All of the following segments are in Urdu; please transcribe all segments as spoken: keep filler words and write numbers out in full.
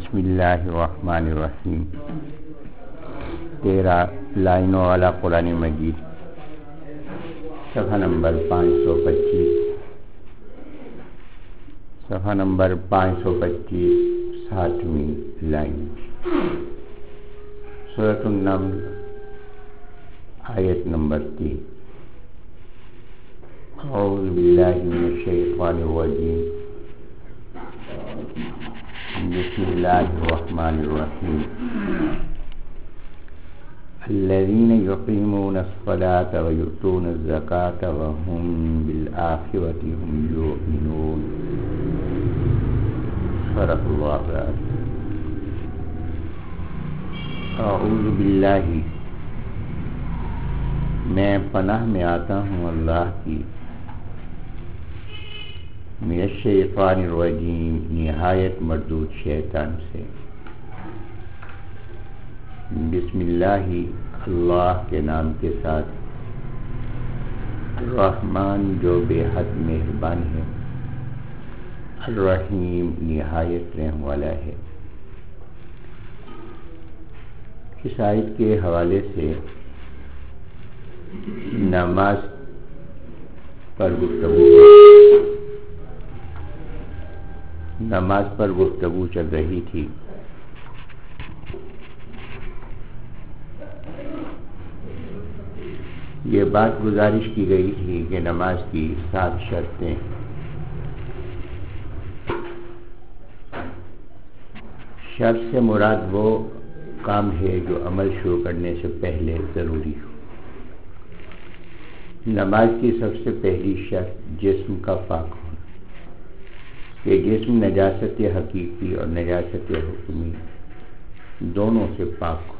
بسم اللہ الرحمن الرحیم. تیرہ لائنوں والا قرآن مجید، صفحہ نمبر پانچ سو پچیس صفحہ نمبر پانچ سو پچیس ساتویں لائن، سورۃ النمل، آیت نمبر تین. اعوذ باللہ من الشیطان الرجیم، بسم اللہ الرحمن الرحیم. الذین یقیمون الصلاة ویؤتون الزکاة وهم بالآخرة هم یؤمنون. صدق اللہ العظیم. اعوذ باللہ، میں پناہ میں آتا ہوں اللہ کی، من الشیطان الرجیم، نہایت مردود شیطان سے. بسم اللہ، اللہ کے نام کے ساتھ، الرحمن جو بے حد مہربان ہے، الرحیم نہایت رحم والا ہے. اس آیت کے حوالے سے نماز پر گفتگو نماز پر گفتگو چل رہی تھی. یہ بات گزارش کی گئی تھی کہ نماز کی سات شرطیں، شرط سے مراد وہ کام ہے جو عمل شروع کرنے سے پہلے ضروری ہو. نماز کی سب سے پہلی شرط جسم کا پاک ہونا، کہ جسم نجاست حقیقی اور نجاست حکمی دونوں سے پاک ہو.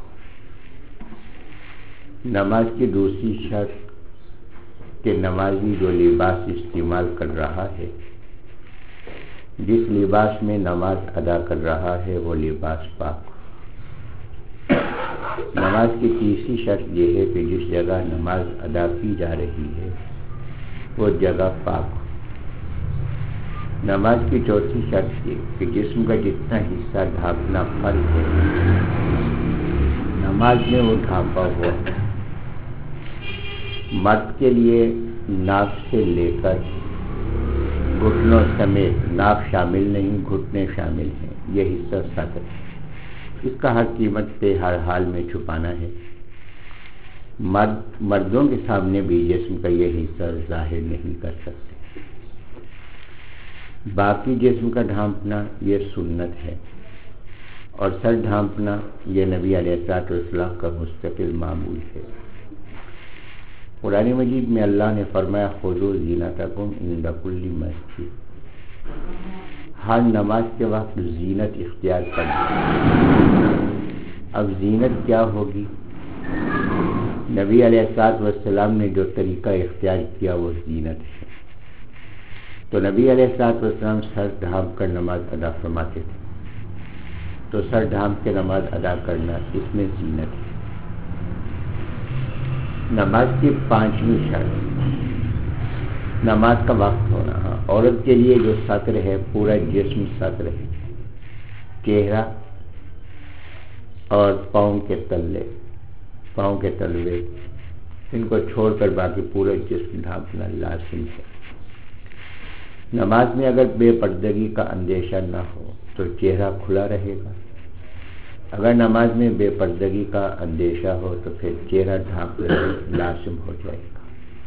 نماز کی دوسری شرط کہ نمازی جو لباس استعمال کر رہا ہے، جس لباس میں نماز ادا کر رہا ہے، وہ لباس پاک ہو. نماز کی تیسری شرط یہ ہے کہ جس جگہ نماز ادا کی جا رہی ہے وہ جگہ پاک ہو. نماز کی چوتھی شرط یہ کہ جسم کا جتنا حصہ ڈھانپنا فرض ہے، نماز میں وہ ڈھانپا ہوا. مرد کے لیے ناک سے لے کر گھٹنوں سمیت، ناک شامل نہیں، گھٹنے شامل ہیں، یہ حصہ سطر ہے. اس کا ہر قیمت پہ ہر حال میں چھپانا ہے. مرد مردوں کے سامنے بھی جسم کا یہ حصہ ظاہر نہیں کر سکتے. باقی جسم کا ڈھانپنا یہ سنت ہے، اور سر ڈھانپنا یہ نبی علیہ الصلوۃ والسلام کا مستقل معمول ہے. قرآن مجید میں اللہ نے فرمایا خذوا زینتکم عند کل مسجد. ہر نماز کے وقت زینت اختیار کرنا. اب زینت کیا ہوگی؟ نبی علیہ الصلوۃ والسلام نے جو طریقہ اختیار کیا وہ زینت ہے. تو نبی علیہ الصلوۃ والسلام سر ڈھانپ کر نماز ادا فرماتے تھے، تو سر ڈھانپ کے نماز ادا کرنا اس میں زینت ہے. نماز کی پانچویں شرط نماز کا وقت ہونا. عورت کے لیے جو سطر ہے، پورا جسم سطر ہے، چہرہ اور پاؤں کے تلے، پاؤں کے تلوے، ان کو چھوڑ کر باقی پورا جسم ڈھانپنا لازم ہے. نماز میں اگر بے پردگی کا اندیشہ نہ ہو تو چہرہ کھلا رہے گا. اگر نماز میں بے پردگی کا اندیشہ ہو تو پھر چہرہ ڈھانپ لینا لازم ہو جائے گا.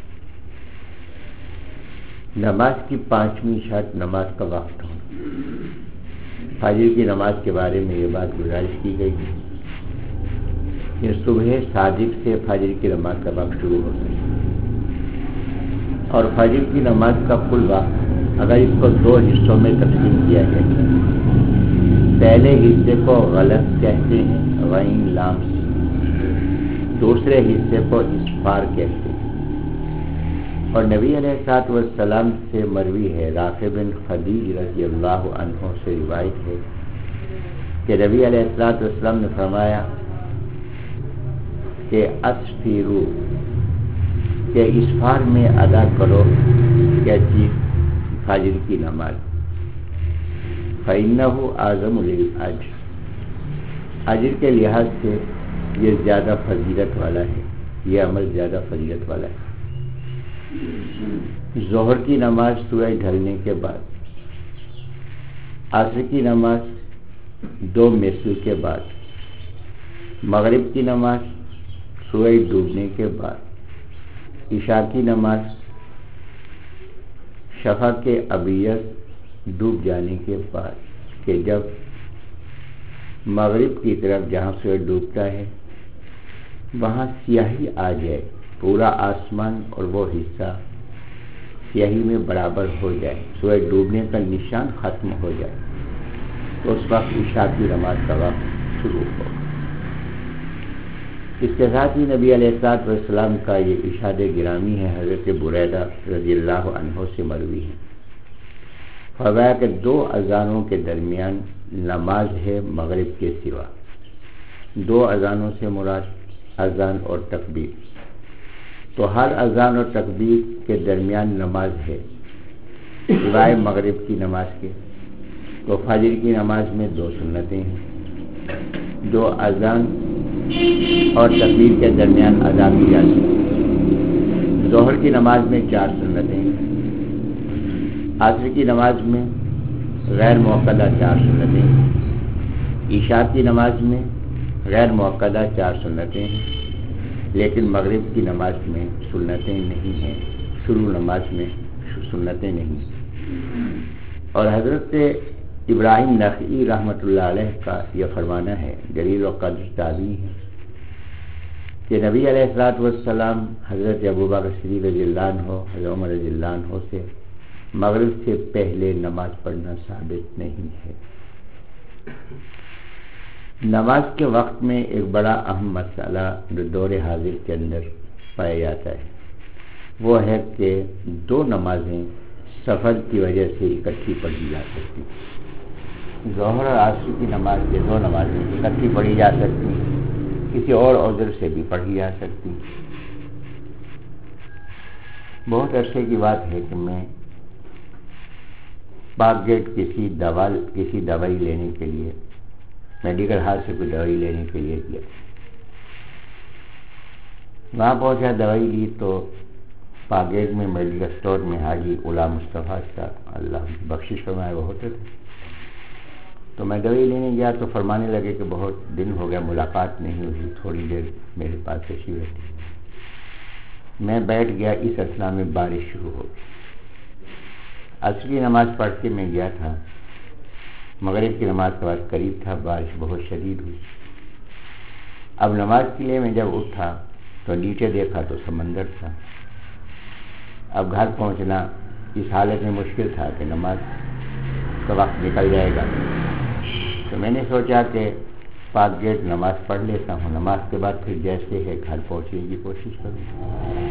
نماز کی پانچویں شرط نماز کا وقت ہونا. فجر کی نماز کے بارے میں یہ بات گزارش کی گئی ہے کہ صبح صادق سے فجر کی نماز کا وقت شروع ہو سکتا ہے، اور فجر کی نماز کا کل وقت اگر اس کو دو حصوں میں تقسیم کیا جائے، پہلے حصے کو غلط کہتے ہیں، غین لام سے، دوسرے حصے کو اسفار کہتے ہیں. اور نبی علیہ الصلوۃ والسلام سے مروی ہے، رافع بن خدیج رضی اللہ عنہ سے روایت ہے کہ نبی علیہ الصلوۃ والسلام نے فرمایا کہ اسفیرو، کہ اسفار میں ادا کرو کیا چیز؟ فجر کی نماز. فإنه أعظم للأجر، اجر کے لحاظ سے یہ زیادہ فضیلت والا ہے، یہ عمل زیادہ فضیلت والا ہے۔ ظہر کی نماز سورج ڈھلنے کے بعد، عصر کی نماز دو مثل کے بعد، مغرب کی نماز سورج ڈوبنے کے بعد، عشاء کی نماز شفق کے ابیض ڈوب جانے کے بعد، کہ جب مغرب کی طرف جہاں سورج ڈوبتا ہے وہاں سیاہی آ جائے، پورا آسمان اور وہ حصہ سیاہی میں برابر ہو جائے، سورج ڈوبنے کا نشان ختم ہو جائے، تو اس وقت عشاء کی نماز کا وقت شروع ہو۔ اس کے ساتھ ہی نبی علیہ الصلوۃ والسلام کا یہ ارشاد گرامی ہے، حضرت بریدہ رضی اللہ عنہ سے مروی ہے، فرمایا کہ دو اذانوں کے درمیان نماز ہے مغرب کے سوا۔ دو اذانوں سے مراد اذان اور تکبیر، تو ہر اذان اور تکبیر کے درمیان نماز ہے سوائے مغرب کی نماز کے۔ تو فجر کی نماز میں دو سنتیں ہیں جو اذان اور تکبیر کے درمیان ادا کی جاتی ہیں۔ ظہر کی نماز میں چار سنتیں ہیں، عصر کی نماز میں غیر موقدہ چار سنتیں ہیں، عشاء کی نماز میں غیر موقدہ چار سنتیں ہیں، لیکن مغرب کی نماز میں سنتیں نہیں ہیں، شروع نماز میں سنتیں نہیں۔ اور حضرت ابراہیم نخعی رحمۃ اللہ علیہ کا یہ فرمانا ہے، جلیل و قدر تابعی ہے، کہ نبی علیہ الصلوۃ والسلام حضرت ابوبکر صدیق رضی اللہ عنہ، حضرت عمر رضی اللہ عنہ سے مغرب سے پہلے نماز پڑھنا ثابت نہیں ہے۔ نماز کے وقت میں ایک بڑا اہم مسئلہ جو دور حاضر کے اندر پایا جاتا ہے وہ ہے کہ دو نمازیں سفر کی وجہ سے اکٹھی پڑھی جا سکتی، ظہر اور عصر کی نماز یہ دو نمازیں اکٹھی پڑھی جا سکتی، کسی اور عذر سے بھی پڑھی جا سکتی۔ بہت عرصے کی بات ہے کہ میں باغ گیٹ کسی دوا کسی دوائی لینے کے لیے میڈیکل ہال سے کوئی دوائی لینے کے لیے گیا، وہاں پہنچا، دوائی لی تو باغ گیٹ میں میڈیکل اسٹور میں حاجی غلام مصطفیٰ صاحب اللہ بخشش فرمائے وہ ہوتے تھے، تو میں دوائی لینے گیا تو فرمانے لگے کہ بہت دن ہو گیا ملاقات نہیں ہوئی، تھوڑی دیر میرے پاس تشریف رکھیں۔ میں بیٹھ گیا، اس اثنا میں بارش شروع ہو گئی۔ عصر کی نماز پڑھ کے میں گیا تھا، مغرب کی نماز کے بعد قریب تھا، بارش بہت شدید ہوئی۔ اب نماز کے لیے میں جب اٹھا تو نیچے دیکھا تو سمندر تھا۔ اب گھر پہنچنا اس حالت میں مشکل تھا کہ نماز کا وقت نکل جائے گا، تو میں نے سوچا کہ پاک گیٹ نماز پڑھ لیتا ہوں، نماز کے بعد پھر جیسے ہے گھر پہنچنے کی کوشش کروں۔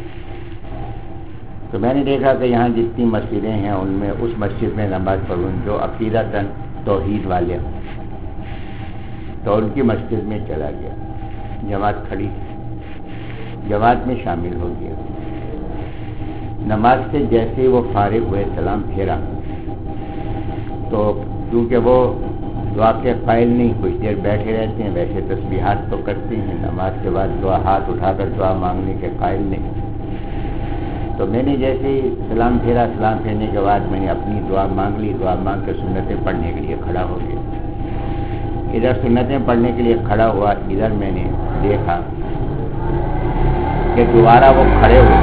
تو میں نے دیکھا کہ یہاں جتنی مسجدیں ہیں ان میں اس مسجد میں نماز پڑھوں جو عقیدتاً توحید والے ہوں، تو ان کی مسجد میں چلا گیا، جماعت کھڑی تھی، جماعت میں شامل ہو گیا۔ نماز سے جیسے ہی وہ فارغ ہوئے سلام پھیرا تو کیونکہ وہ دعا کے قائل نہیں، کچھ دیر بیٹھے رہتے ہیں، ویسے تسبیحات تو کرتے ہیں، نماز کے بعد دعا ہاتھ اٹھا کر دعا مانگنے کے قائل نہیں۔ تو میں نے جیسے ہی سلام پھیرا، سلام پھیرنے کے بعد میں نے اپنی دعا مانگ لی، دعا مانگ کے سنتیں پڑھنے کے لیے کھڑا ہو گیا۔ ادھر سنتیں پڑھنے کے لیے کھڑا ہوا، ادھر میں نے دیکھا کہ دوبارہ وہ کھڑے ہوئے،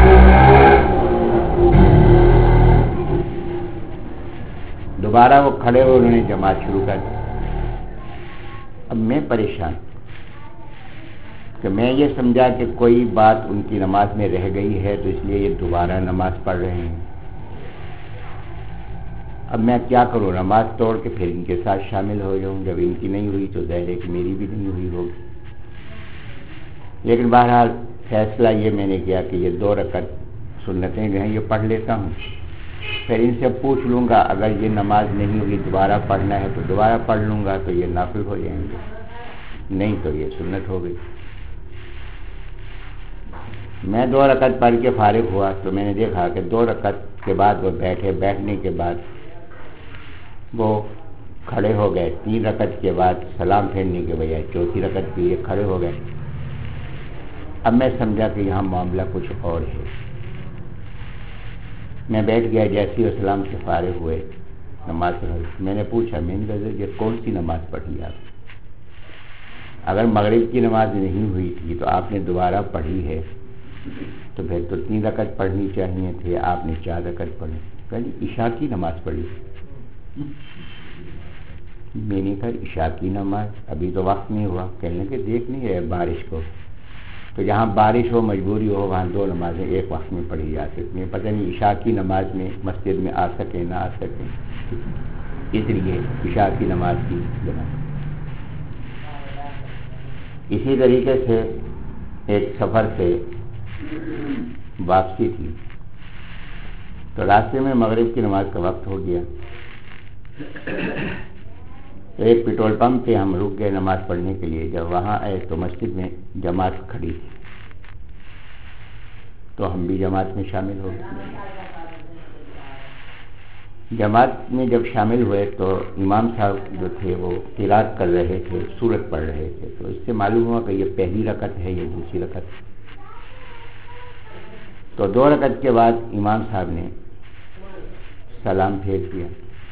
دوبارہ وہ کھڑے ہوئے، انہوں نے جماعت شروع کر دی۔ اب میں پریشان کہ میں یہ سمجھا کہ کوئی بات ان کی نماز میں رہ گئی ہے تو اس لیے یہ دوبارہ نماز پڑھ رہے ہیں۔ اب میں کیا کروں، نماز توڑ کے پھر ان کے ساتھ شامل ہو جاؤں، جب ان کی نہیں ہوئی تو ظاہر ہے کہ میری بھی نہیں ہوئی ہوگی۔ لیکن بہرحال فیصلہ یہ میں نے کیا کہ یہ دو رکعت سنتیں جو ہیں یہ پڑھ لیتا ہوں، پھر ان سے پوچھ لوں گا، اگر یہ نماز نہیں ہوئی دوبارہ پڑھنا ہے تو دوبارہ پڑھ لوں گا تو یہ نافل ہو جائیں گے، نہیں تو یہ سنت ہو گئی۔ میں دو رکعت پڑھ کے فارغ ہوا تو میں نے دیکھا کہ دو رکعت کے بعد وہ بیٹھے، بیٹھنے کے بعد وہ کھڑے ہو گئے، تین رکعت کے بعد سلام پھیرنے کے بجائے چوتھی رکعت کے لیے کھڑے ہو گئے۔ اب میں سمجھا کہ یہاں معاملہ کچھ اور ہے، میں بیٹھ گیا۔ جیسے وہ سلام سے فارغ ہوئے نماز پڑھ، میں نے پوچھا میں نے کہا یہ کون سی نماز پڑھی آپ؟ اگر مغرب کی نماز نہیں ہوئی تھی تو آپ نے دوبارہ پڑھی ہے تو پھر تو تین رکعت پڑھنی چاہیے تھے، آپ نے چار رکعت پڑھی۔ کہا جی عشاء کی نماز پڑھی۔ میں نے کہا عشاء کی نماز ابھی تو وقت نہیں ہوا۔ کہنے کہ دیکھ نہیں رہے بارش کو، تو جہاں بارش ہو مجبوری ہو وہاں دو نمازیں ایک وقت میں پڑھی جا سکتی ہیں۔ پتہ نہیں عشاء کی نماز میں مسجد میں آ سکے نہ آ سکے، اس لیے عشاء کی نماز کی جماعت۔ اسی طریقے سے ایک سفر سے واپسی تھی تو راستے میں مغرب کی نماز کا وقت ہو گیا، تو ایک پیٹرول پمپ پہ ہم رک گئے نماز پڑھنے کے لیے۔ جب وہاں آئے تو مسجد میں جماعت کھڑی تھی تو ہم بھی جماعت میں شامل ہو گئے۔ جماعت میں جب شامل ہوئے تو امام صاحب جو تھے وہ قرات کر رہے تھے، سورت پڑھ رہے تھے، تو اس سے معلوم ہوا کہ یہ پہلی رکعت ہے یا دوسری رکعت۔ تو دو رکعت کے بعد امام صاحب نے سلام پھیر دیا۔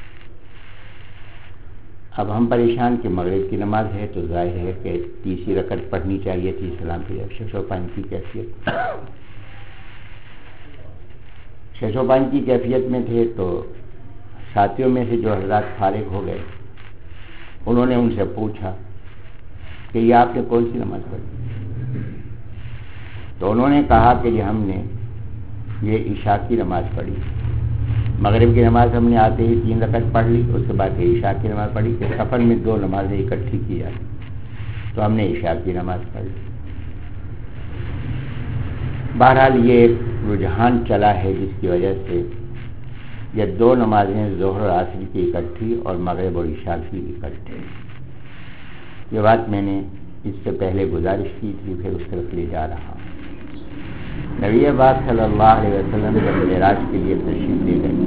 اب ہم پریشان کہ مغرب کی نماز ہے تو ظاہر ہے کہ تیسری رکعت پڑھنی چاہیے تھی، سلام پھیر شش و پانچ کی کیفیت شش و پانچ کی کیفیت میں تھے۔ تو ساتھیوں میں سے جو حضرات فارغ ہو گئے انہوں نے ان سے پوچھا کہ یہ آپ نے کون سی نماز پڑھی؟ تو انہوں نے کہا کہ یہ ہم نے یہ عشاء کی نماز پڑھی، مغرب کی نماز ہم نے آتے ہی تین رکعت پڑھ لی، اس کے بعد یہ عشاء کی نماز پڑھی کہ سفر میں دو نمازیں اکٹھی کی جاتی، تو ہم نے عشاء کی نماز پڑھ لی۔ بہرحال یہ ایک رجحان چلا ہے جس کی وجہ سے یہ دو نمازیں ظہر اور عصر کی اکٹھی اور مغرب اور عشاء کی اکٹھی۔ یہ بات میں نے اس سے پہلے گزارش کی تھی، پھر اس طرف لے جا رہا ہوں۔ نبی پاک صلی اللہ علیہ وسلم جب معراج کے لیے تشریف لے گئے،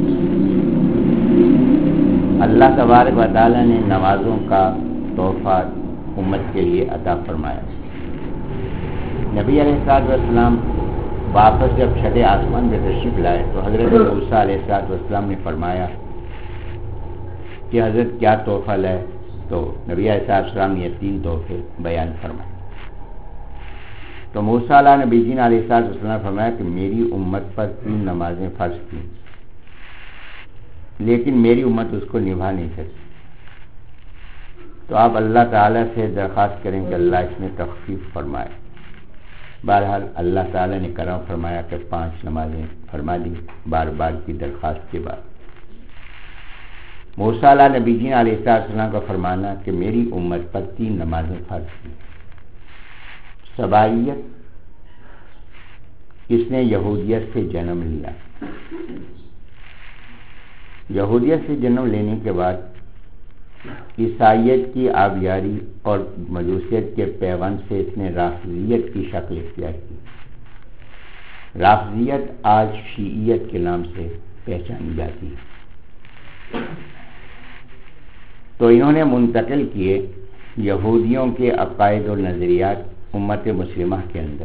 اللہ تبارک و تعالیٰ نے نمازوں کا تحفہ امت کے لیے عطا فرمایا۔ نبی علیہ الصلوۃ والسلام واپس جب چھٹے آسمان میں تشریف لائے تو حضرت موسیٰ علیہ الصلوۃ والسلام نے فرمایا کہ حضرت کیا تحفہ لائے؟ تو نبی علیہ الصلوۃ والسلام نے یہ تین تحفے بیان فرمائے۔ تو موسیٰ علیہ نبی جین علیہ الصلوۃ والسلام نے فرمایا کہ میری امت پر تین نمازیں فرض تھیں لیکن میری امت اس کو نبھا نہیں سکتی، تو آپ اللہ تعالیٰ سے درخواست کریں کہ اللہ اس میں تخفیف فرمائے۔ بہرحال اللہ تعالیٰ نے کرم فرمایا کہ پانچ نمازیں فرما دی بار بار کی درخواست کے بعد۔ موسیٰ علیہ نبی جین علیہ السلام کا فرمانا کہ میری امت پر تین نمازیں فرض تھیں۔ سبائیت، اس نے یہودیت سے جنم لیا، یہودیت سے جنم لینے کے بعد عیسائیت کی آبیاری اور مجوسیت کے پیوند سے اس نے رافضیت کی شکل اختیار کی۔ رافضیت آج شیعیت کے نام سے پہچانی جاتی ہے۔ تو انہوں نے منتقل کیے یہودیوں کے عقائد و نظریات امت مسلمہ کے اندر۔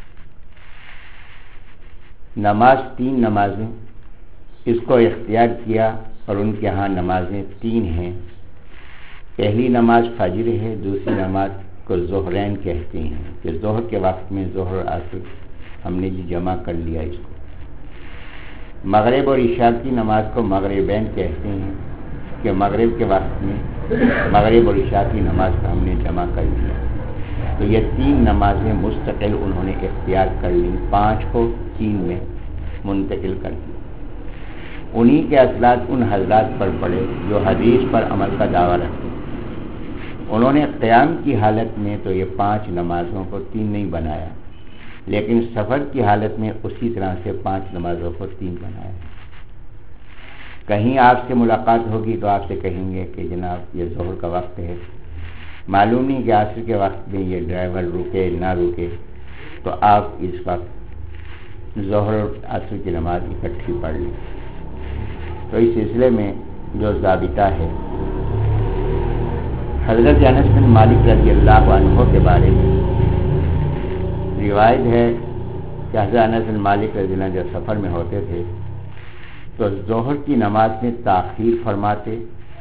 نماز تین نمازیں اس کو اختیار کیا اور ان کے ہاں نمازیں تین ہیں۔ پہلی نماز فجر ہے، دوسری نماز کو ظہرین کہتے ہیں کہ ظہر کے وقت میں ظہر اور عصر ہم نے جی جمع کر لیا اس کو۔ مغرب اور عشاء کی نماز کو مغربین کہتے ہیں کہ مغرب کے وقت میں مغرب اور عشاء کی نماز کو ہم نے جمع کر لیا۔ تو یہ تین نمازیں مستقل انہوں نے اختیار کر لی، پانچ کو تین میں منتقل کر دی۔ انہی کے اثرات ان حضرات پر پڑے جو حدیث پر عمل کا دعویٰ رکھتے ہیں۔ انہوں نے قیام کی حالت میں تو یہ پانچ نمازوں کو تین نہیں بنایا، لیکن سفر کی حالت میں اسی طرح سے پانچ نمازوں کو تین بنایا۔ کہیں آپ سے ملاقات ہوگی تو آپ سے کہیں گے کہ جناب یہ ظہر کا وقت ہے، معلوم نہیں کہ عصر کے وقت میں یہ ڈرائیور رکے نہ رکے، تو آپ اس وقت ظہر اور عصر کی نماز اکٹھی پڑھ لیں۔ تو اس سلسلے میں جو ضابطہ ہے حضرت انس بن مالک رضی اللہ عنہ کے بارے میں روایت ہے کہ حضرت انس بن مالک رضی اللہ عنہ جب سفر میں ہوتے تھے تو ظہر کی نماز میں تاخیر فرماتے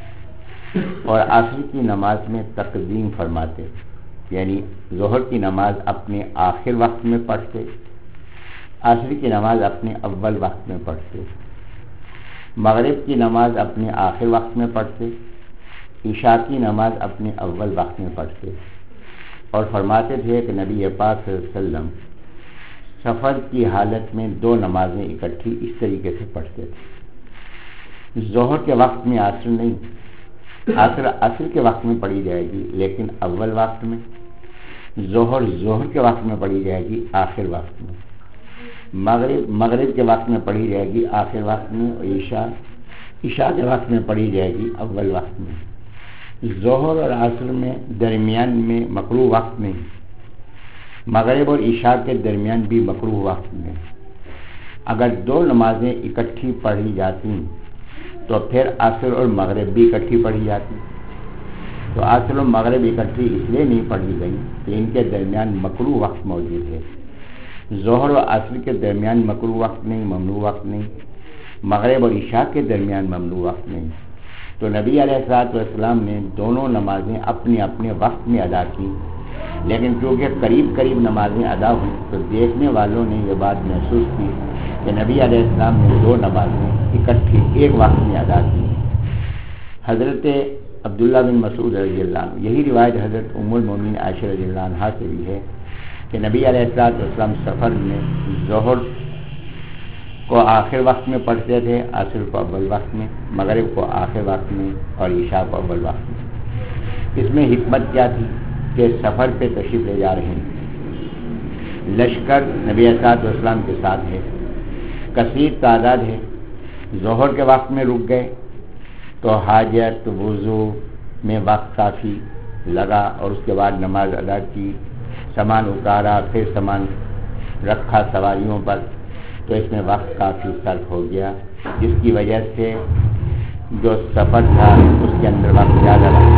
اور عصر کی نماز میں تقدیم فرماتے، یعنی ظہر کی نماز اپنے آخر وقت میں پڑھتے، عصر کی نماز اپنے اول وقت میں پڑھتے، مغرب کی نماز اپنے آخر وقت میں پڑھتے، عشاء کی نماز اپنے اول وقت میں پڑھتے، اور فرماتے تھے کہ نبی پاک صلی اللہ علیہ وسلم سفر کی حالت میں دو نمازیں اکٹھی اس طریقے سے پڑھتے تھے۔ ظہر کے وقت میں عصر نہیں، عصر عصر کے وقت میں پڑھی جائے گی لیکن اول وقت میں، ظہر ظہر کے وقت میں پڑھی جائے گی آخر وقت میں، مغرب مغرب کے وقت میں پڑھی جائے گی آخر وقت میں، اور عشاء عشاء کے وقت میں پڑھی جائے گی اول وقت میں۔ ظہر اور عصر میں درمیان میں مکروہ وقت نہیں، مغرب اور عشاء کے درمیان بھی مکروہ وقت میں۔ اگر دو نمازیں اکٹھی پڑھی جاتی تو پھر عصر اور مغرب بھی اکٹھی پڑھی جاتی، تو عصر اور مغرب اکٹھی اس لیے نہیں پڑھی گئی کہ ان کے درمیان مکروہ وقت موجود ہے۔ ظہر اور عصر کے درمیان مکروہ وقت نہیں، ممنوع وقت نہیں، مغرب اور عشاء کے درمیان ممنوع وقت نہیں، تو نبی علیہ الصلوۃ والسلام نے دونوں نمازیں اپنے اپنے وقت میں ادا کی، لیکن چونکہ قریب قریب نمازیں ادا ہوئیں تو دیکھنے والوں نے یہ بات محسوس کی کہ نبی علیہ السلام نے دو نمازیں اکٹھی ایک وقت میں ادا کی۔ حضرت عبداللہ بن مسعود رضی اللہ عنہ، یہی روایت حضرت ام المومنین عائشہ رضی اللہ عنہا سے بھی ہے کہ نبی علیہ الصلوۃ والسلام سفر میں ظہر کو آخر وقت میں پڑھتے تھے، عصر کو اول وقت میں، مغرب کو آخر وقت میں، اور عشاء کو اول وقت میں۔ اس میں حکمت کیا تھی کہ سفر پہ تشریف لے جا رہے ہیں، لشکر نبی علیہ الصلوۃ والسلام کے ساتھ ہے، کثیر تعداد ہے، ظہر کے وقت میں رک گئے تو حاجت وضو میں وقت کافی لگا، اور اس کے بعد نماز ادا کی، سامان اتارا، پھر سامان رکھا سواریوں پر، تو اس میں وقت کافی صرف ہو گیا، جس کی وجہ سے جو سفر تھا اس کے اندر وقت زیادہ لگا۔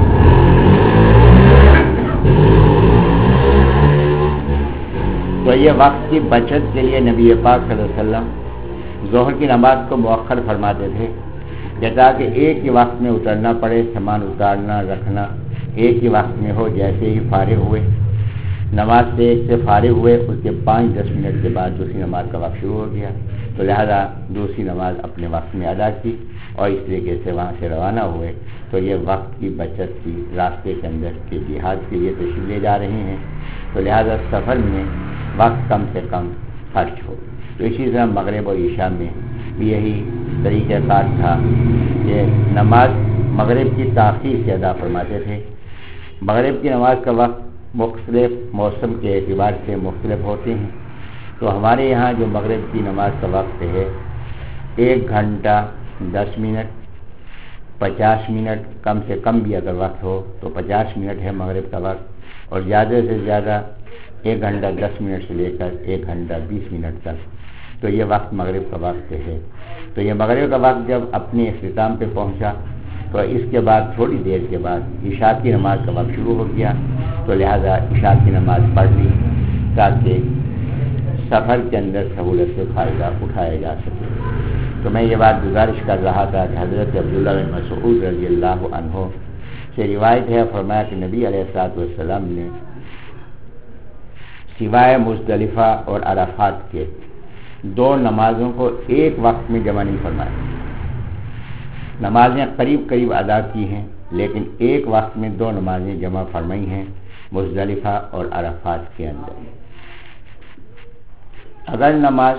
تو یہ وقت کی بچت کے لیے نبی پاک صلی اللہ علیہ وسلم ظہر کی نماز کو مؤخر فرماتے تھے کہ تاکہ ایک ہی وقت میں اترنا پڑے، سامان اتارنا رکھنا ایک ہی وقت میں ہو۔ جیسے ہی فارغ ہوئے نماز سے ایک سے فارغ ہوئے، اس کے پانچ دس منٹ کے بعد دوسری نماز کا وقت شروع ہو گیا، تو لہذا دوسری نماز اپنے وقت میں ادا کی اور اس طریقے سے وہاں سے روانہ ہوئے۔ تو یہ وقت کی بچت کی، راستے کے اندر کے جہاد کے لیے تشریف لے جا رہے ہیں، تو لہذا سفر میں وقت کم سے کم خرچ ہو۔ تو اسی طرح مغرب اور عشاء میں بھی یہی طریقہ کار تھا کہ نماز مغرب کی تاخیر سے ادا فرماتے تھے۔ مغرب کی نماز کا وقت مختلف موسم کے اعتبار سے مختلف ہوتے ہیں، تو ہمارے یہاں جو مغرب کی نماز کا وقت ہے ایک گھنٹہ دس منٹ، پچاس منٹ کم سے کم بھی اگر وقت ہو تو پچاس منٹ ہے مغرب کا وقت، اور زیادہ سے زیادہ ایک گھنٹہ دس منٹ سے لے کر ایک گھنٹہ بیس منٹ تک، تو یہ وقت مغرب کا وقت ہے۔ تو یہ مغرب کا وقت جب اپنے اختتام پہ پہنچا تو اس کے بعد تھوڑی دیر کے بعد عشاء کی نماز کا وقت شروع ہو گیا، تو لہذا عشاء کی نماز پڑھ لی تاکہ سفر کے اندر سہولت سے فائدہ اٹھایا جا سکے۔ تو میں یہ بات گزارش کر رہا تھا کہ حضرت عبداللہ بن مسعود رضی اللہ عنہ سے روایت ہے، فرمایا کہ نبی علیہ الصلوۃ والسلام نے سوائے مزدلفہ اور عرفات کے دو نمازوں کو ایک وقت میں جمع نہیں فرمایا۔ نمازیں قریب قریب ادا کی ہیں لیکن ایک وقت میں دو نمازیں جمع فرمائی ہیں، مزدلفہ اور عرفات کے اندر۔ اگر نماز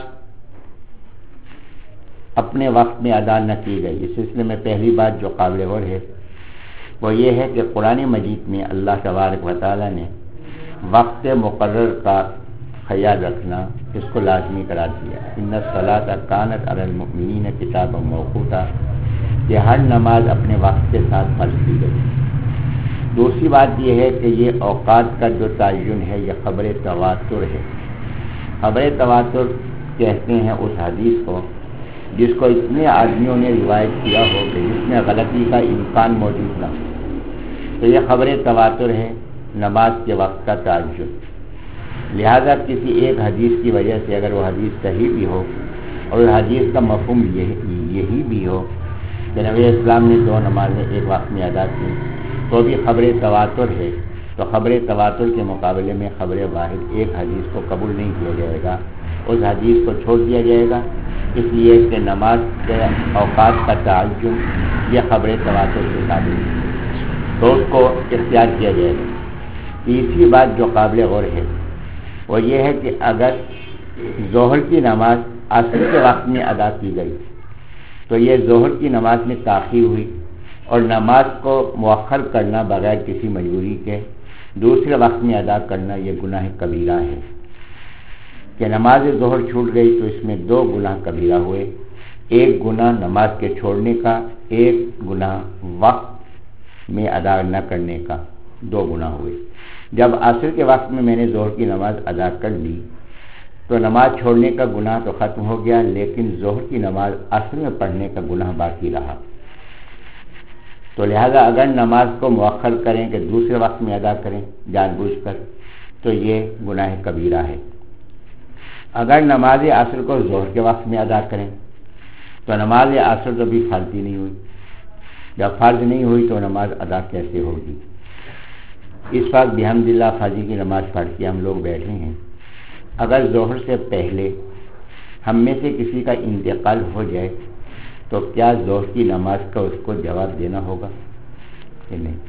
اپنے وقت میں ادا نہ کی گئی، اس سلسلے میں پہلی بات جو قابل غور ہے وہ یہ ہے کہ قرآن مجید میں اللہ تبارک و تعالیٰ نے وقت مقرر کا خیال رکھنا اس کو لازمی قرار دیا۔ ان الصلاۃ کانت علی المؤمنین کتابا موقوتا، کہ ہر نماز اپنے وقت کے ساتھ فرض کی گئی۔ دوسری بات یہ ہے کہ یہ اوقات کا جو تعین ہے یہ خبر تواتر ہے۔ خبر تواتر کہتے ہیں اس حدیث کو جس کو اتنے آدمیوں نے روایت کیا ہو کہ جس میں غلطی کا امکان موجود نہ ہو۔ تو یہ خبر تواتر ہے نماز کے وقت کا تعجب. لہذا کسی ایک حدیث کی وجہ سے اگر وہ حدیث صحیح بھی ہو اور حدیث کا مفہوم یہی بھی ہو کہ نبی اسلام نے دو نمازیں ایک وقت میں ادا کی تو بھی خبر تواتر ہے، تو خبر تواتر کے مقابلے میں خبر واحد ایک حدیث کو قبول نہیں کیا جائے گا، اس حدیث کو چھوڑ دیا جائے گا. اس لیے کہ نماز کے اوقات کا تعین یہ خبر تواتر کے قابل ہے تو اس کو اختیار کیا جائے گا. تیسری بات جو قابل غور ہے وہ یہ ہے کہ اگر ظہر کی نماز عصر کے وقت میں ادا کی گئی تو یہ ظہر کی نماز میں تاخیر ہوئی، اور نماز کو مؤخر کرنا بغیر کسی مجبوری کے دوسرے وقت میں ادا کرنا یہ گناہ کبیرہ ہے. کہ نماز ظہر چھوٹ گئی تو اس میں دو گناہ کبیرہ ہوئے، ایک گناہ نماز کے چھوڑنے کا، ایک گناہ وقت میں ادا نہ کرنے کا، دو گناہ ہوئے. جب عصر کے وقت میں میں نے ظہر کی نماز ادا کر لی تو نماز چھوڑنے کا گناہ تو ختم ہو گیا، لیکن ظہر کی نماز عصر میں پڑھنے کا گناہ باقی رہا. تو لہذا اگر نماز کو مؤخر کریں کہ دوسرے وقت میں ادا کریں جان بوجھ کر تو یہ گناہ کبیرہ ہے. اگر نماز عصر کو ظہر کے وقت میں ادا کریں تو نماز عصر تو بھی فرض ہی نہیں ہوئی، جب فرض نہیں ہوئی تو نماز ادا کیسے ہوگی؟ اس وقت بحمد اللہ فجر کی نماز پڑھ کے ہم لوگ بیٹھے ہیں. اگر ظہر سے پہلے ہم میں سے کسی کا انتقال ہو جائے تو کیا ظہر کی نماز کا اس کو جواب دینا ہوگا کہ نہیں؟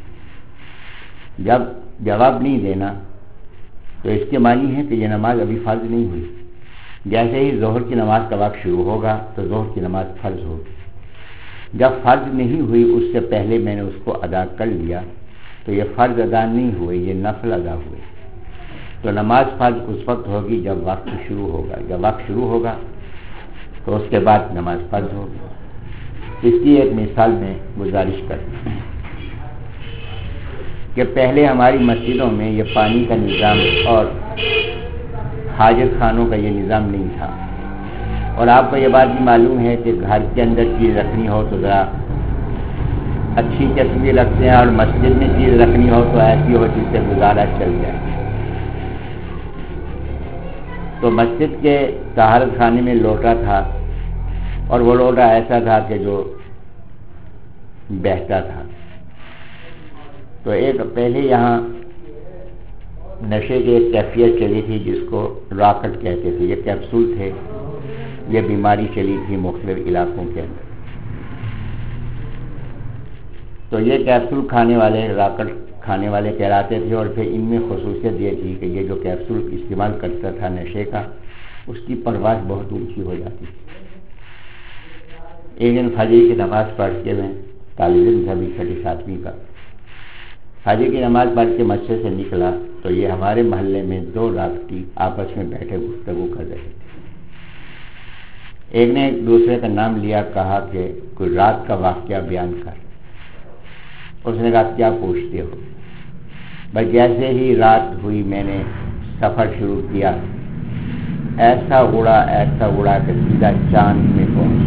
جب جواب نہیں دینا تو اس کے معنی ہے کہ یہ نماز ابھی فرض نہیں ہوئی. جیسے ہی ظہر کی نماز کا وقت شروع ہوگا تو ظہر کی نماز فرض ہوگی. جب فرض نہیں ہوئی اس سے پہلے میں نے اس کو ادا کر لیا تو یہ فرض ادا نہیں ہوئے، یہ نفل ادا ہوئے. تو نماز فرض اس وقت ہوگی جب وقت شروع ہوگا، جب وقت شروع ہوگا تو اس کے بعد نماز فرض ہوگی. اس کی ایک مثال میں گزارش کرتے ہیں کہ پہلے ہماری مسجدوں میں یہ پانی کا نظام اور حاجت خانوں کا یہ نظام نہیں تھا، اور آپ کو یہ بات بھی معلوم ہے کہ گھر کے اندر چیز رکھنی ہو تو ذرا اچھی قسم کی رکھتے ہیں، اور مسجد میں چیز رکھنی ہو تو ایسی ہو جس سے گزارا چل جائے. تو مسجد کے طہارت خانے میں لوٹا تھا، اور وہ لوٹا ایسا تھا کہ جو بہتا تھا. تو ایک پہلے یہاں نشے کی ایک کیفیت چلی تھی جس کو راکٹ کہتے تھے، یہ کیپسول تھے، یہ بیماری چلی تھی مختلف علاقوں کے اندر. تو یہ کیپسول کھانے والے راکٹ کھانے والے کہلاتے تھے، اور پھر ان میں خصوصیت یہ تھی کہ یہ جو کیپسول استعمال کرتا تھا نشے کا اس کی پرواز بہت اونچی ہو جاتی تھی. ایک دن فجر کی نماز پڑھ کے میں طالب علم تھا بھی چھٹی ساتویں کا، فجر کی نماز پڑھ کے مسجد سے نکلا تو یہ ہمارے محلے میں دو راکٹی آپس میں بیٹھے گفتگو کر رہے تھے. ایک نے ایک دوسرے کا نام لیا، کہا کہ کوئی رات کا واقعہ بیان کر. اس نے کہا کیا پوچھتے ہو؟ بس جیسے ہی رات ہوئی میں نے سفر شروع کیا، ایسا اڑا ایسا اڑا کہ سیدھا چاند میں پہنچ.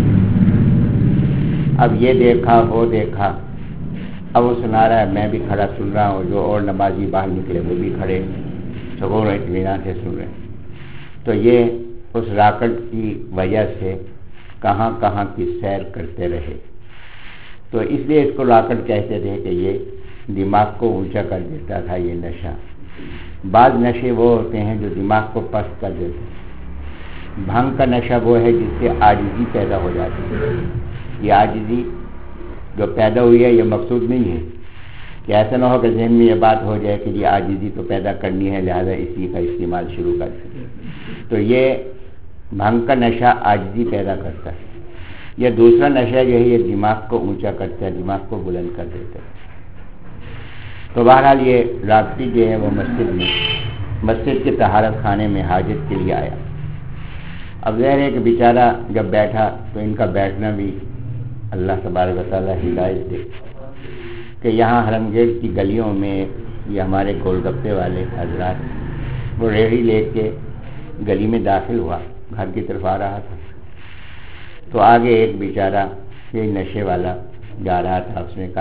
اب یہ دیکھا وہ دیکھا، اب وہ سنا رہا ہے، میں بھی کھڑا سن رہا ہوں، جو اور نمازی باہر نکلے وہ بھی کھڑے سکون و اطمینان سے سن رہے. تو یہ اس راکٹ کی وجہ سے کہاں کہاں کی سیر کرتے رہے. تو اس لیے اس کو راکٹ کہتے تھے کہ یہ دماغ کو اونچا کر دیتا تھا یہ نشہ. بعض نشے وہ ہوتے ہیں جو دماغ کو پست کر دیتے ہیں. بھنگ کا نشہ وہ ہے جس سے عاجزی پیدا ہو جاتی ہے. یہ عاجزی جو پیدا ہوئی ہے یہ مقصود نہیں ہے کہ ایسا نہ ہو کہ ذہن میں یہ بات ہو جائے کہ یہ عاجزی تو پیدا کرنی ہے لہذا اسی کا استعمال شروع کر سکے. تو یہ بھنگ کا نشہ عاجزی پیدا کرتا ہے. یہ دوسرا نشہ جو ہے یہ دماغ کو اونچا کرتا ہے، دماغ کو بلند کر دیتا ہے. تو بہرحال یہ رابطی جو ہے وہ مسجد میں مسجد کے طہارت خانے میں حاجت کے لیے آیا. اب ظاہر ہے کہ بیچارہ جب بیٹھا تو ان کا بیٹھنا بھی اللہ تبارک و تعالیٰ ہدایت دے کہ یہاں حرم گیٹ کی گلیوں میں یہ ہمارے گول گپے والے حضرات وہ ریڑھی لے کے گلی میں داخل ہوا، گھر کی طرف آ رہا تھا. تو آگے ایک بیچارہ یہ نشے والا جا رہا تھا. اس نے کہا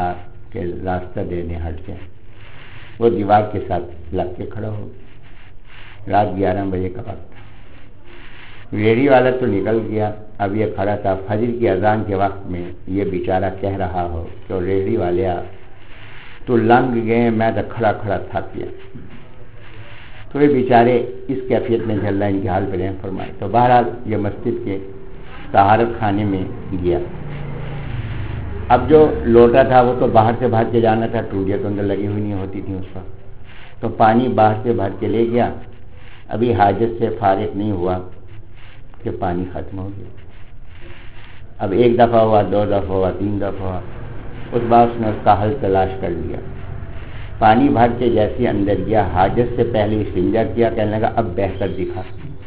کہ راستہ دینے ہٹ جائے. وہ دیوار کے ساتھ لگ کے کھڑا ہو. رات گیارہ بجے کا وقت تھا. ریڑھی والا تو نکل گیا. اب یہ کھڑا تھا. فجر کی اذان کے وقت میں یہ بیچارہ کہہ رہا ہو تو ریڑھی والے تو لنگ گئے، میں تو کھڑا کھڑا تھک گیا. تو یہ بیچارے اس کیفیت میں جل رہا ہے، ان کے حال پہ رحم فرمائے. تو بہرحال یہ مسجد کے طہارت خانے میں گیا. اب جو لوٹا تھا وہ تو باہر سے بھر کے جانا تھا، ٹوٹیاں تو اندر لگی ہوئی نہیں ہوتی تھی اس وقت. تو پانی باہر سے بھر کے لے گیا. ابھی حاجت سے فارغ نہیں ہوا کہ پانی ختم ہو گیا. اب ایک دفعہ ہوا، دو دفعہ ہوا، تین دفعہ ہوا. اس بار اس نے اس کا حل تلاش کر لیا. پانی بھر کے جیسے اندر گیا، حاجت سے پہلے استنجا کیا، کہنے لگا اب بہتر دکھا.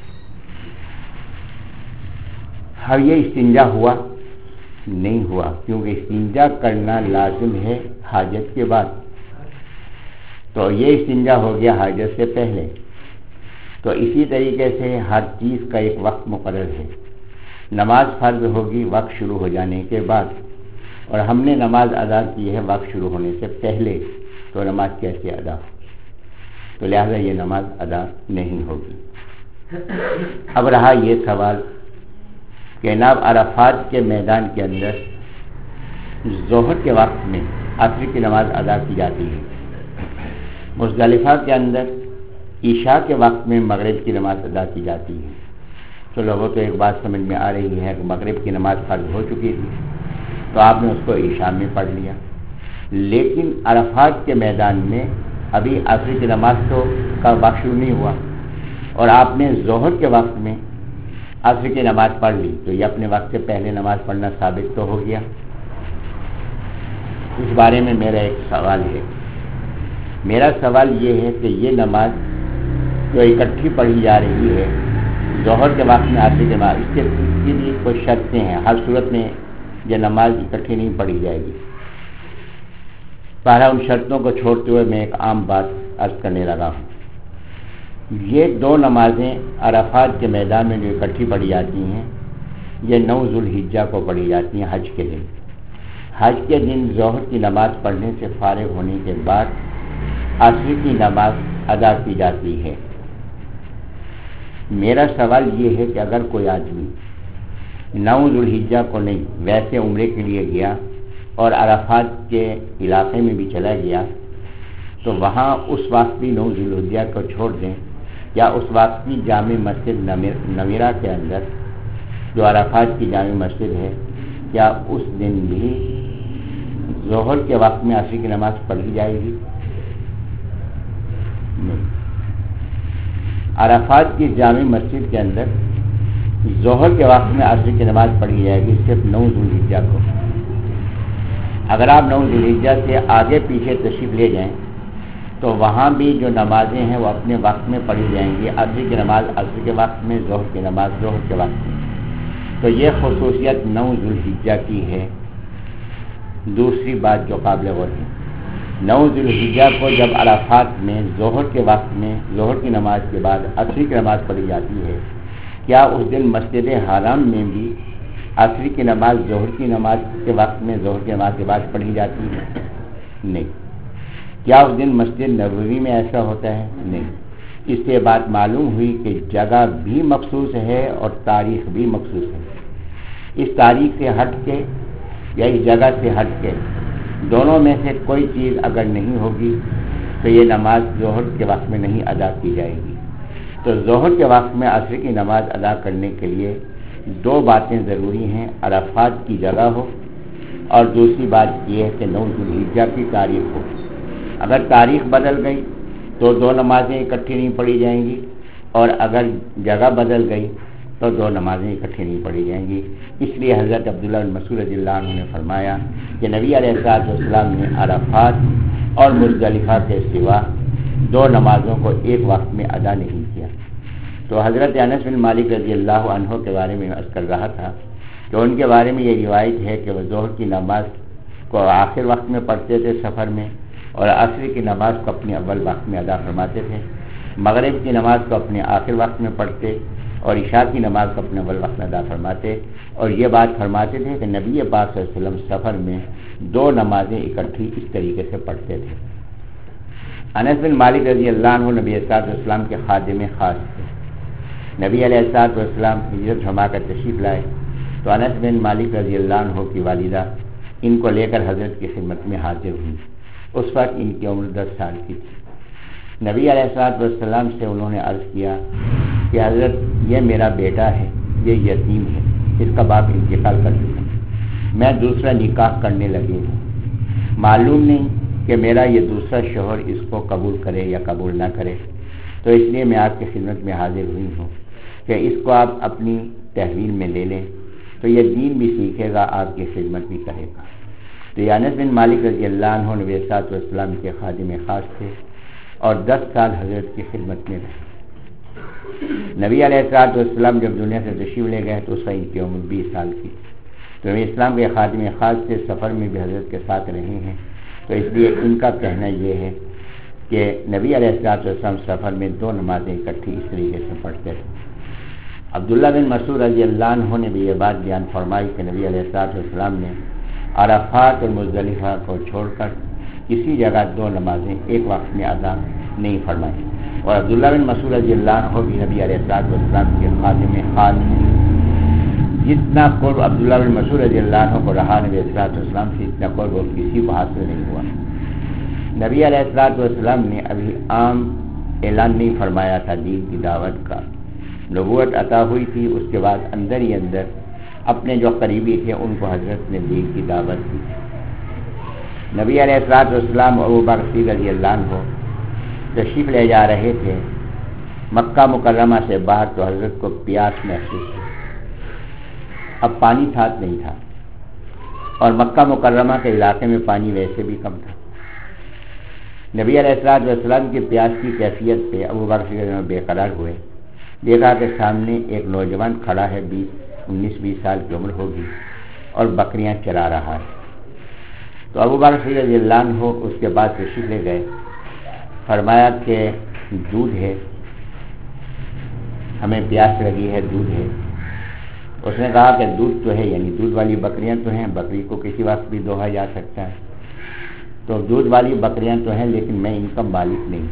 اب یہ استنجا ہوا نہیں ہوا، کیونکہ استنجا کرنا لازم ہے حاجت کے بعد. تو یہ استنجا ہو گیا حاجت سے پہلے. تو اسی طریقے سے ہر چیز کا ایک وقت مقرر ہے. نماز فرض ہوگی وقت شروع ہو جانے کے بعد، اور ہم نے نماز ادا کی ہے وقت شروع ہونے سے پہلے. تو نماز کیسے ادا ہو؟ تو لہذا یہ نماز ادا نہیں ہوگی. اب رہا یہ سوال کہ جناب عرفات کے میدان کے اندر ظہر کے وقت میں عصر کی نماز ادا کی جاتی ہے. مزدلفہ کے اندر عشاء کے وقت میں مغرب کی نماز ادا کی جاتی ہے. تو لوگوں تو ایک بات سمجھ میں آ رہی ہے کہ مغرب کی نماز فرض ہو چکی تھی تو آپ نے اس کو عشاء میں پڑھ لیا. لیکن عرفات کے میدان میں ابھی عصر کی نماز تو کا وقت شروع نہیں ہوا، اور آپ نے ظہر کے وقت میں عصر کی نماز پڑھ لی. تو یہ اپنے وقت سے پہلے نماز پڑھنا ثابت تو ہو گیا. اس بارے میں میرا ایک سوال ہے. میرا سوال یہ ہے کہ یہ نماز جو اکٹھی پڑھی جا رہی ہے ظہر کے وقت میں عصر کی نماز، اس کے اس کے لیے کوئی شرطیں ہیں؟ ہر صورت میں یہ نماز اکٹھی نہیں پڑھی جائے گی. پہلا ان شرطوں کو چھوڑتے ہوئے میں ایک عام بات عرض کرنے لگا ہوں. یہ دو نمازیں عرفات کے میدان میں جو اکٹھی پڑھی جاتی ہیں یہ نو ذوالحجہ کو پڑھی جاتی ہیں، حج کے دن. حج کے دن ظہر کی نماز پڑھنے سے فارغ ہونے کے بعد عصر کی نماز ادا کی جاتی ہے. میرا سوال یہ ہے کہ اگر کوئی آدمی نو ذوالحجہ کو نہیں ویسے عمرے کے لیے گیا اور عرفات کے علاقے میں بھی چلا گیا تو وہاں اس وقت بھی نو ذوالحجہ کو چھوڑ دیں، یا اس وقت کی جامع مسجد نمیرہ کے اندر جو عرفات کی جامع مسجد ہے کیا اس دن بھی ظہر کے وقت میں عصر کی نماز پڑھی جائے گی؟ نہیں. عرفات کی جامع مسجد کے اندر ظہر کے وقت میں عصر کی نماز پڑھی جائے گی صرف نو ذوالحجہ کو. اگر آپ نو ذوالحجہ سے آگے پیچھے تشریف لے جائیں تو وہاں بھی جو نمازیں ہیں وہ اپنے وقت میں پڑھی جائیں گی. عصر کی نماز عصر کے وقت میں، ظہر کی نماز ظہر کے وقت میں. تو یہ خصوصیت نو ذوالحجہ کی ہے. دوسری بات جو قابل غور ہے، نو ذوالحجہ کو جب عرفات میں ظہر کے وقت میں ظہر کی نماز کے بعد عصر کی نماز پڑھی جاتی ہے، کیا اس دن مسجد حرام میں بھی عصر کی نماز ظہر کی نماز کے وقت میں ظہر کی نماز کے بعد پڑھی جاتی ہے؟ نہیں. کیا اس دن مسجد نبوی میں ایسا ہوتا ہے؟ نہیں. اس سے بات معلوم ہوئی کہ جگہ بھی مخصوص ہے اور تاریخ بھی مخصوص ہے. اس تاریخ سے ہٹ کے یا اس جگہ سے ہٹ کے دونوں میں سے کوئی چیز اگر نہیں ہوگی تو یہ نماز ظہر کے وقت میں نہیں ادا کی جائے گی. تو ظہر کے وقت میں عصر کی نماز ادا کرنے کے لیے دو باتیں ضروری ہیں، عرفات کی جگہ ہو اور دوسری بات یہ ہے کہ نو ذوالحجہ کی تاریخ ہو. اگر تاریخ بدل گئی تو دو نمازیں اکٹھی نہیں پڑھی جائیں گی، اور اگر جگہ بدل گئی تو دو نمازیں اکٹھی نہیں پڑھی جائیں گی. اس لیے حضرت عبداللہ بن مسعود رضی اللہ عنہ نے فرمایا کہ نبی علیہ الصلوۃ والسلام نے عرفات اور مزدلفہ کے سوا دو نمازوں کو ایک وقت میں ادا نہیں کیا. تو حضرت انس بن مالک رضی اللہ عنہ کے بارے میں عرض کر رہا تھا کہ ان کے بارے میں یہ روایت ہے کہ وہ ظہر کی نماز کو آخر وقت میں پڑھتے تھے سفر میں، اور عصر کی نماز کو اپنے اول وقت میں ادا فرماتے تھے. مغرب کی نماز کو اپنے آخر وقت میں پڑھتے اور عشاء کی نماز کو اپنے اول وقت میں ادا فرماتے، اور یہ بات فرماتے تھے کہ نبی پاک صلی اللہ علیہ وسلم سفر میں دو نمازیں اکٹھی اس طریقے سے پڑھتے تھے۔ انس بن مالک رضی اللہ عنہ نبی صلی اللہ علیہ وسلم کے خادم خاص تھے۔ نبی علیہ الصلوۃ والسلام ہجرت فرما کر تشریف لائے تو انس بن مالک رضی اللہ عنہ کی والدہ ان کو لے کر حضرت کی خدمت میں حاضر ہوئی۔ اس وقت ان کی عمر دس سال کی تھی۔ نبی علیہ الصلوۃ والسلام سے انہوں نے عرض کیا کہ حضرت یہ میرا بیٹا ہے، یہ یتیم ہے، اس کا باپ انتقال کر چکا، میں دوسرا نکاح کرنے لگے ہوں، معلوم نہیں کہ میرا یہ دوسرا شوہر اس کو قبول کرے یا قبول نہ کرے، تو اس لیے میں آپ کی خدمت میں حاضر ہوئی ہوں کہ اس کو آپ اپنی تحویل میں لے لیں تو یہ دین بھی سیکھے گا، آپ کی خدمت بھی کرے گا۔ تو یہ انس بن مالک رضی اللہ عنہ نبی صلی اللہ علیہ وسلم کے خادم خاص تھے اور دس سال حضرت کی خدمت میں رہے۔ نبی علیہ الصلوۃ والسلام جب دنیا سے تشریف لے گئے تو اس وقت ان کی عمر بیس سال کی، تو نبی اسلام کے خادم خاص سے سفر میں بھی حضرت کے ساتھ رہے ہیں، تو اس لیے ان کا کہنا یہ ہے کہ نبی علیہ الصلوۃ والسلام سفر میں دو نمازیں اکٹھی اس طریقے سے پڑھتے تھے۔ عبداللہ بن مسعود رضی اللہ عنہ نے بھی یہ بات بیان فرمائی کہ نبی علیہ الصلوۃ والسلام نے عرفات اور مزدلفہ کو چھوڑ کر کسی جگہ دو نمازیں ایک وقت میں ادا نہیں فرمائی، اور عبداللہ بن مسعود رضی اللہ عنہ بھی نبی علیہ الصلوۃ والسلام کے خادم خاص ہیں۔ جتنا قرب عبداللہ بن مسعود رضی اللہ عنہ کو رہا نبی علیہ الصلوۃ والسلام سے، اتنا قرب وہ کسی کو حاصل نہیں ہوا۔ نبی علیہ الصلوۃ والسلام نے ابھی عام اعلان نہیں فرمایا تھا دین کی دعوت کا، نبوت عطا ہوئی تھی، اس کے بعد اندر ہی اندر اپنے جو قریبی تھے ان کو حضرت نے دین کی دعوت دی۔ نبی علیہ الصلوۃ والسلام ابو بکر رضی اللہ عنہ تشریف لے جا رہے تھے مکہ مکرمہ سے باہر، تو حضرت کو پیاس محسوس ہوئی۔ اب پانی ساتھ نہیں تھا اور مکہ مکرمہ کے علاقے میں پانی ویسے بھی کم تھا۔ نبی علیہ الصلوۃ والسلام کی پیاس کی کیفیت سے ابو بکر بے قرار ہوئے، دیکھا کہ سامنے ایک نوجوان کھڑا ہے، بیس انیس بیس سال کی عمر ہوگی اور بکریاں چرا رہا ہے۔ تو ابو بکر رضی اللہ عنہ اس کے بعد تشریف لے گئے، فرمایا کہ دودھ ہے، ہمیں پیاس لگی ہے، دودھ ہے۔ اس نے کہا کہ دودھ تو ہے، یعنی دودھ والی بکریاں تو ہیں، بکری کو کسی وقت بھی دوہا جا سکتا ہے، تو دودھ والی بکریاں تو ہیں لیکن میں ان کا مالک نہیں،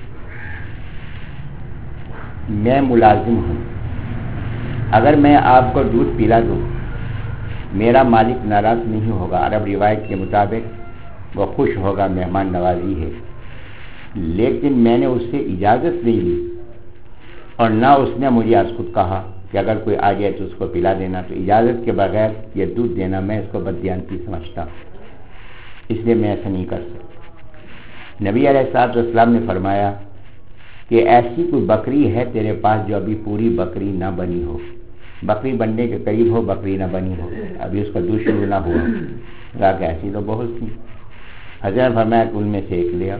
میں ملازم ہوں، اگر میں آپ کو دودھ پلا دوں میرا مالک ناراض نہیں ہوگا، عرب روایت کے مطابق وہ خوش ہوگا، مہمان نوازی ہے، لیکن میں نے اس سے اجازت نہیں لی اور نہ اس نے مجھے آج خود کہا کہ اگر کوئی آ جائے تو اس کو پلا دینا، تو اجازت کے بغیر یہ دودھ دینا میں اس کو بددیانتی سمجھتا ہوں، اس لیے میں ایسا نہیں کر سکتا۔ نبی علیہ الصلوۃ والسلام نے فرمایا کہ ایسی کوئی بکری ہے تیرے پاس جو ابھی پوری بکری نہ بنی ہو، بکری بننے کے قریب ہو، بکری نہ بنی ہو، ابھی اس کا دودھ شروع نہ ہوا، کہا کہ ایسی تو بہت سی۔ حضرت فرمایا کہ ان میں سے ایک لیا،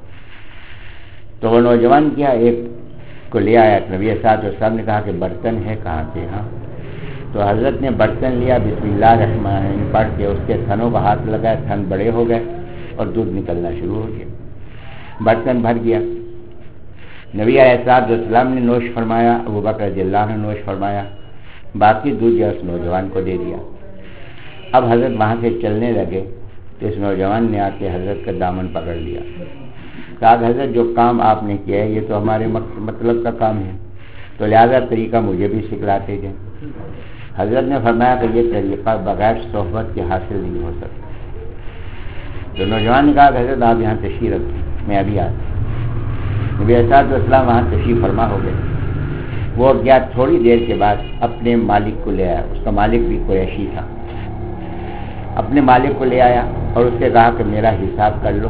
تو وہ نوجوان کیا ایک کو لے آیا، نبی الصلوۃ والسلام نے کہا کہ برتن ہے کہاں سے؟ ہاں، تو حضرت نے برتن لیا، بسم اللہ الرحمن الرحیم پڑھ کے اس کے تھنوں کا ہاتھ لگایا، تھن بڑے ہو گئے اور دودھ نکلنا شروع ہو گیا، برتن بھر گیا۔ نبی علیہ الصلوۃ والسلام نے نوش فرمایا، ابو بکر رضی اللہ عنہ نے نوش فرمایا، باقی دودھ جو اس نوجوان کو دے دیا۔ اب حضرت وہاں سے چلنے لگے تو اس نوجوان نے آ کے حضرت کا دامن پکڑ لیا، کہا کہ حضرت جو کام آپ نے کیا ہے یہ تو ہمارے مطلب کا کام ہے، تو لہذا طریقہ مجھے بھی سکھلاتے جائیں۔ حضرت نے فرمایا کہ یہ طریقہ بغیر صحبت کے حاصل نہیں ہو سکتا۔ تو نوجوان نے کہا کہ حضرت آپ یہاں تشریف رکھیں، میں ابھی آتا ہوں۔ نبی علیہ الصلوۃ والسلام وہاں تشریف فرما ہو گئے، وہ گیا، تھوڑی دیر کے بعد اپنے مالک کو لے آیا، اس کا مالک بھی قریشی تھا، اپنے مالک کو لے آیا اور اس سے کہا کہ میرا حساب کر لو،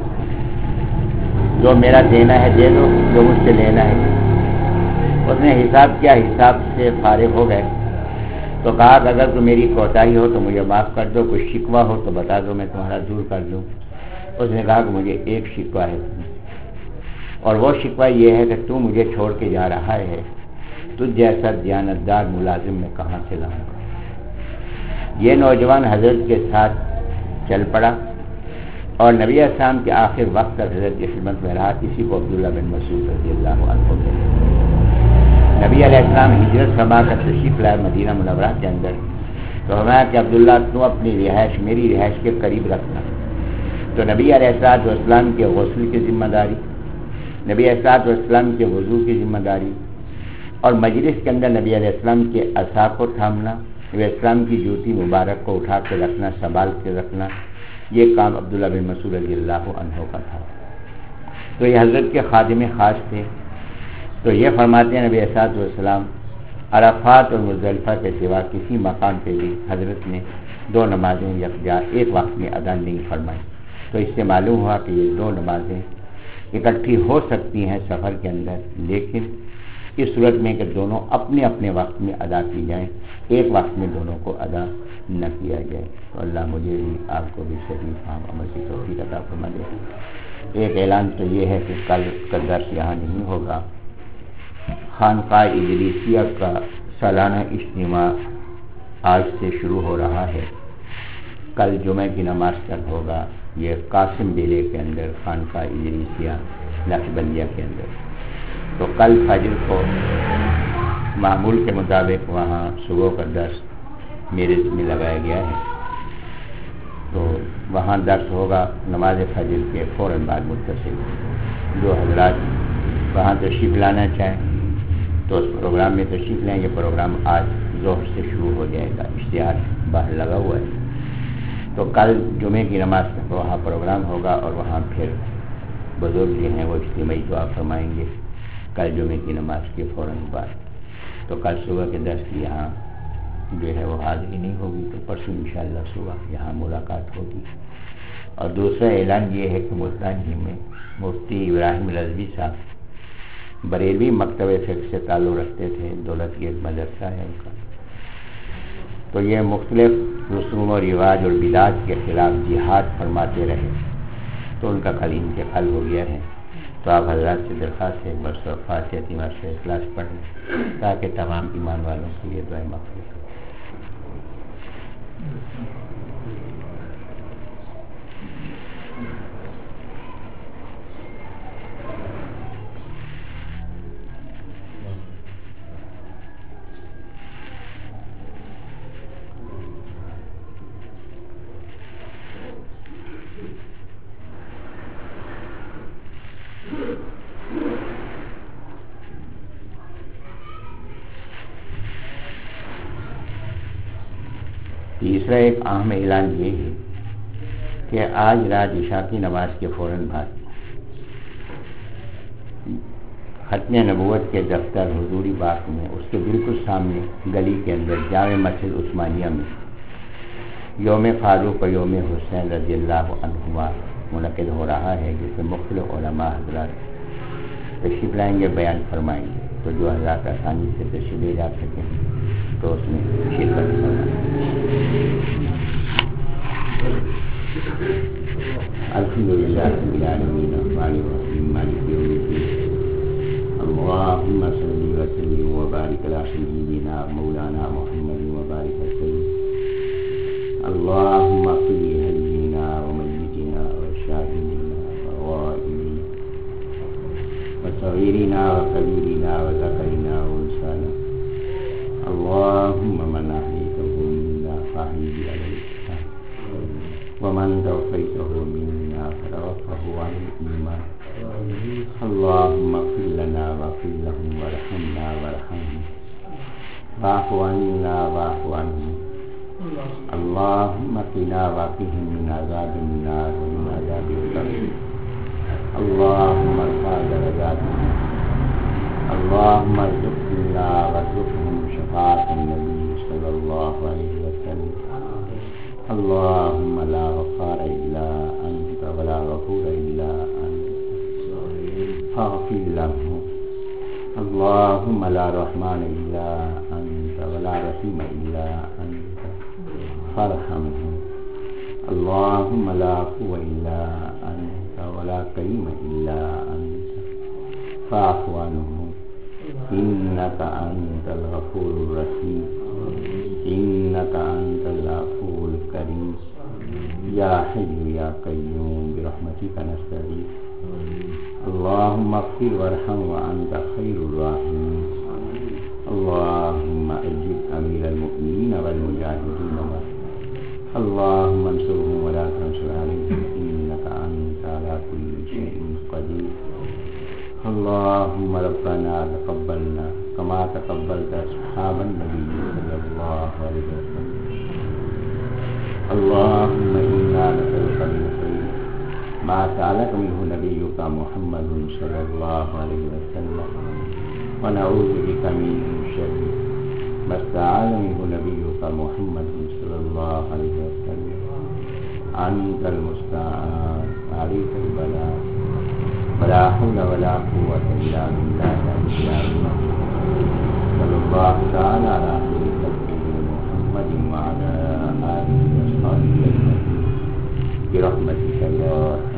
جو میرا دینا ہے دے دو، جو مجھ سے لینا ہے۔ اس نے حساب کیا، حساب سے فارغ ہو گئے، تو کہا کہ اگر تو میری کوتاہی ہو تو مجھے معاف کر دو، کوئی شکوہ ہو تو بتا دو، میں تمہارا دور کر دوں۔ اس نے کہا کہ مجھے ایک شکوہ ہے، اور وہ شکوہ یہ ہے کہ تو مجھے چھوڑ کے جا رہا ہے، تجھ جیسا دیانتدار ملازم میں کہاں سے لاؤں گا۔ یہ نوجوان حضرت کے ساتھ چل پڑا اور نبی اسلام کے آخر وقت تک حضرت کی خدمت میں رہا، کسی کو عبداللہ بن مسعود رضی اللہ عنہ کہتے ہیں۔ نبی علیہ السلام ہجرت فرما کر تشریف لائے مدینہ منورہ کے اندر، تو فرمایا کہ عبداللہ تو اپنی رہائش میری رہائش کے قریب رکھنا. تو نبی علیہ الصلوۃ والسلام کے غسل کی ذمہ داری، نبی علیہ الصلوۃ والسلام کے وضو کی ذمہ داری، اور مجلس کے اندر نبی علیہ السلام کے عصا کو تھامنا، نبی علیہ السلام کی جوتی مبارک کو اٹھا کے رکھنا، سنبھال کے رکھنا، یہ کام عبداللہ بن مسعود رضی اللہ عنہ کا تھا. تو یہ حضرت کے خادم خاص تھے. تو یہ فرماتے ہیں نبی علیہ الصلوۃ والسلام عرفات اور مزدلفہ کے سوا کسی مقام پہ بھی حضرت نے دو نمازیں یکجا ایک وقت میں ادا نہیں فرمائی. تو اس سے معلوم ہوا کہ یہ دو نمازیں اکٹھی ہو سکتی ہیں سفر کے اندر، لیکن اس صورت میں کہ دونوں اپنے اپنے وقت میں ادا کی جائیں، ایک وقت میں دونوں کو ادا نہ کیا جائے. تو اللہ مجھے بھی آپ کو بھی صحیح فہم عمل کی توفیق عطا فرما دے. ایک اعلان تو یہ ہے کہ کل کا درس یہاں نہیں ہوگا. خانقاہ ادریسیہ کا سالانہ اجتماع آج سے شروع ہو رہا ہے. کل جمعہ کی نماز تک ہوگا. یہ قاسم بیلے کے اندر خانقاہ ادریسیہ نقشبندیہ کے اندر. تو کل فجر کو معمول کے مطابق وہاں صبح کا درس میرے میں لگایا گیا ہے. تو وہاں درس ہوگا نماز فجر کے فوراً بعد متصل. جو حضرات وہاں تشریف لانا چاہیں تو اس پروگرام میں تشریف لیں. یہ پروگرام آج ظہر سے شروع ہو جائے گا. اشتہار باہر لگا ہوا ہے. تو کل جمعے کی نماز تک وہاں پروگرام ہوگا اور وہاں پھر بزرگ جو ہیں وہ اجتماعی دعا فرمائیں گے کل جمعے کی نماز کے فوراً بعد. تو کل صبح کے درس کی یہاں جو ہے وہ حاضری نہیں ہوگی. تو پرسوں انشاءاللہ صبح یہاں ملاقات ہوگی. اور دوسرا اعلان یہ ہے کہ ملتان ہی میں مفتی ابراہیم رضوی صاحب بریلوی مکتب فقہ سے تعلق رکھتے تھے. دولت کی ایک مدرسہ ہے ان کا. تو یہ مختلف رسوم و رواج اور بدعات کے خلاف جہاد فرماتے رہے. تو ان کا کل انتقال ہو گیا ہے. تو آپ حضرات سے درخواست ہے بس فاتحہ تیمار سے اخلاص پڑھ لیں تاکہ تمام ایمان والوں کی یہ دعائیں مغفور کریں. تیسرا ایک اہم اعلان یہ ہے کہ آج رات عشاء کی نماز کے فوراً بعد ختم نبوت کے دفتر حضوری باغ میں اس کے بالکل سامنے گلی کے اندر جامع مسجد عثمانیہ میں یوم فاروق و یوم حسین رضی اللہ عنہما منعقد ہو رہا ہے، جس میں مختلف علماء حضرات تشریف لائیں گے، بیان فرمائیں گے. تو جو حضرات آسانی سے تشریف لے جا سکیں تو اس میں شرکت فرمائیں. الحمدللہ رب العالمین الرحمن الرحیم مالک یوم الدین. اللہم صل وسلم وبارک علی سیدنا مولانا محمد وبارک وسلم. اللہم اغفر لحینا ومیتنا وشاہدنا وغائبنا وصغیرنا وکبیرنا وذکرنا وانثانا. اللهم من أحييته منا فأحيه على الإسلام ومن توفيته منا فتوفه عن الإيمان. اللهم اغفر لنا واغفر لهم وارحمنا وارحمهم واعف عنا واعف عنهم. اللهم قنا وقهم من عذاب النار ومن عذاب القبر. اللهم ارفع درجاتهم. اللهم ارزقنا وارزقهم شفاعة النبي صلى الله عليه وسلم. اللهم لا غفار إلا أنت ولا غفور إلا أنت فاغفر له. اللهم لا رحمن إلا أنت ولا رحيم إلا أنت فارحمه. اللهم لا عفو إلا أنت ولا كريم إلا أنت فاعف عنه. إنك أنت الغفور الرحيم. إنك أنت العفو الكريم. يا حي يا قيوم برحمتك نستغيث. اللهم اغفر وارحم وأنت خير الراحمين. اللهم أجب أمير المؤمنين والمجاهدين اللهم انصرهم ولا تنصر عليهم إنك أنت على كل شيء قدير. اللهم ربنا تقبلنا كما تقبلت أصحاب النبي صلى الله عليه وسلم. اللهم إنا نسألك من خير ما سألك منه نبيك محمد صلى الله عليه وسلم ونعوذ بك من شر ما استعاذ منه نبيك محمد صلى الله عليه وسلم. أنت المستعان عليك البلاء ولا حول ولا قوة إلا بالله العلي صلى الله تعالى على خير خلقه محمد وعلى آله وصحبه أجمعين برحمتك يا